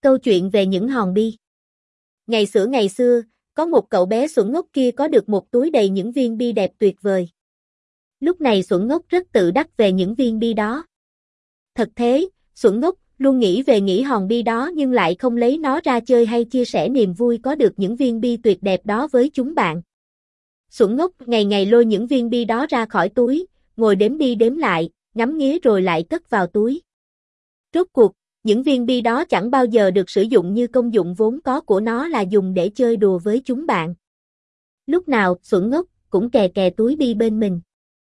Câu chuyện về những hòn bi. Ngày xưa, có một cậu bé xuẩn ngốc kia có được một túi đầy những viên bi đẹp tuyệt vời. Lúc này xuẩn ngốc rất tự đắc về những viên bi đó. Thật thế, xuẩn ngốc luôn nghĩ về nghĩ hòn bi đó nhưng lại không lấy nó ra chơi hay chia sẻ niềm vui có được những viên bi tuyệt đẹp đó với chúng bạn. Xuẩn ngốc ngày ngày lôi những viên bi đó ra khỏi túi, ngồi đếm đi đếm lại, ngắm nghía rồi lại cất vào túi. Rốt cuộc, những viên bi đó chẳng bao giờ được sử dụng như công dụng vốn có của nó là dùng để chơi đùa với chúng bạn. Lúc nào, xuẩn ngốc cũng kè kè túi bi bên mình.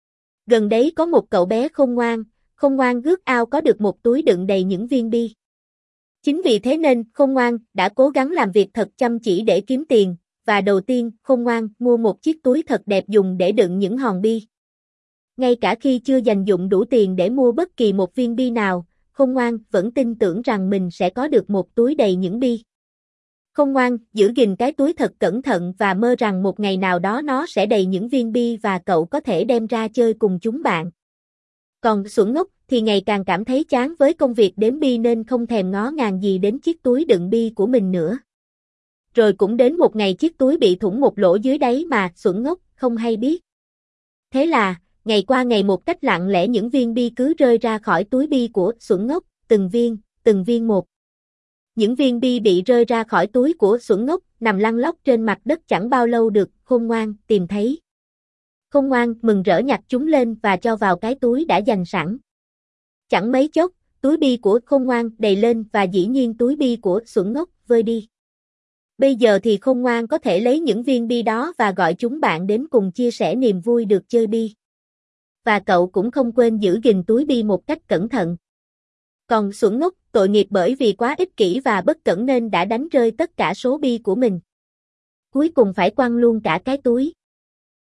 Gần đấy có một cậu bé khôn ngoan ước ao có được một túi đựng đầy những viên bi. Chính vì thế nên khôn ngoan đã cố gắng làm việc thật chăm chỉ để kiếm tiền, và đầu tiên khôn ngoan mua một chiếc túi thật đẹp dùng để đựng những hòn bi. Ngay cả khi chưa dành dụm đủ tiền để mua bất kỳ một viên bi nào, khôn ngoan vẫn tin tưởng rằng mình sẽ có được một túi đầy những bi. Khôn ngoan giữ gìn cái túi thật cẩn thận và mơ rằng một ngày nào đó nó sẽ đầy những viên bi và cậu có thể đem ra chơi cùng chúng bạn. Còn xuẩn ngốc thì ngày càng cảm thấy chán với công việc đếm bi nên không thèm ngó ngàng gì đến chiếc túi đựng bi của mình nữa. Rồi cũng đến một ngày chiếc túi bị thủng một lỗ dưới đáy mà xuẩn ngốc không hay biết. Thế là, ngày qua ngày một cách lặng lẽ những viên bi cứ rơi ra khỏi túi bi của xuẩn ngốc, từng viên một. Những viên bi bị rơi ra khỏi túi của xuẩn ngốc nằm lăn lóc trên mặt đất chẳng bao lâu được khôn ngoan tìm thấy. Khôn ngoan mừng rỡ nhặt chúng lên và cho vào cái túi đã dành sẵn. Chẳng mấy chốc, túi bi của khôn ngoan đầy lên và dĩ nhiên túi bi của xuẩn ngốc vơi đi. Bây giờ thì khôn ngoan có thể lấy những viên bi đó và gọi chúng bạn đến cùng chia sẻ niềm vui được chơi bi. Và cậu cũng không quên giữ gìn túi bi một cách cẩn thận. Còn xuẩn ngốc, tội nghiệp bởi vì quá ích kỷ và bất cẩn nên đã đánh rơi tất cả số bi của mình. Cuối cùng phải quăng luôn cả cái túi.